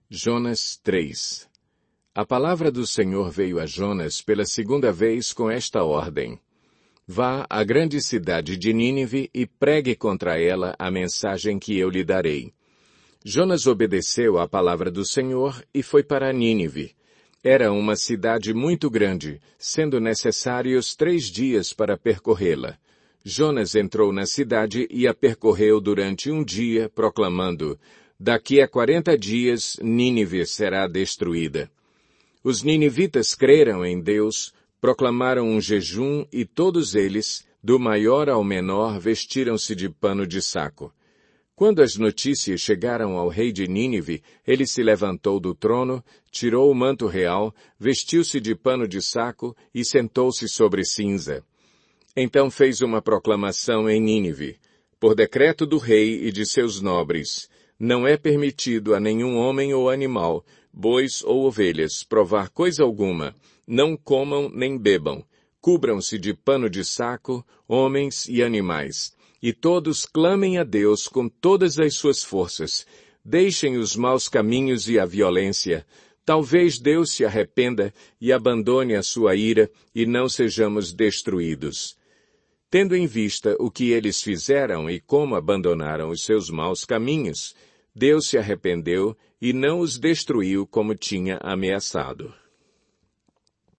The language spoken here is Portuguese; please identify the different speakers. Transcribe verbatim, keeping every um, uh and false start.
Speaker 1: Jonas três. A palavra do Senhor veio a Jonas pela segunda vez com esta ordem: Vá à grande cidade de Nínive e pregue contra ela a mensagem que eu lhe darei. Jonas obedeceu à palavra do Senhor e foi para Nínive. Era uma cidade muito grande, sendo necessários três dias para percorrê-la. Jonas entrou na cidade e a percorreu durante um dia, proclamando: Daqui a quarenta dias, Nínive será destruída. Os ninivitas creram em Deus, proclamaram um jejum e todos eles, do maior ao menor, vestiram-se de pano de saco. Quando as notícias chegaram ao rei de Nínive, ele se levantou do trono, tirou o manto real, vestiu-se de pano de saco e sentou-se sobre cinza. Então fez uma proclamação em Nínive: Por decreto do rei e de seus nobres, não é permitido a nenhum homem ou animal, bois ou ovelhas, provar coisa alguma, não comam nem bebam, cubram-se de pano de saco, homens e animais, e todos clamem a Deus com todas as suas forças, deixem os maus caminhos e a violência, talvez Deus se arrependa e abandone a sua ira e não sejamos destruídos. Tendo em vista o que eles fizeram e como abandonaram os seus maus caminhos, Deus se arrependeu e não os destruiu como tinha ameaçado.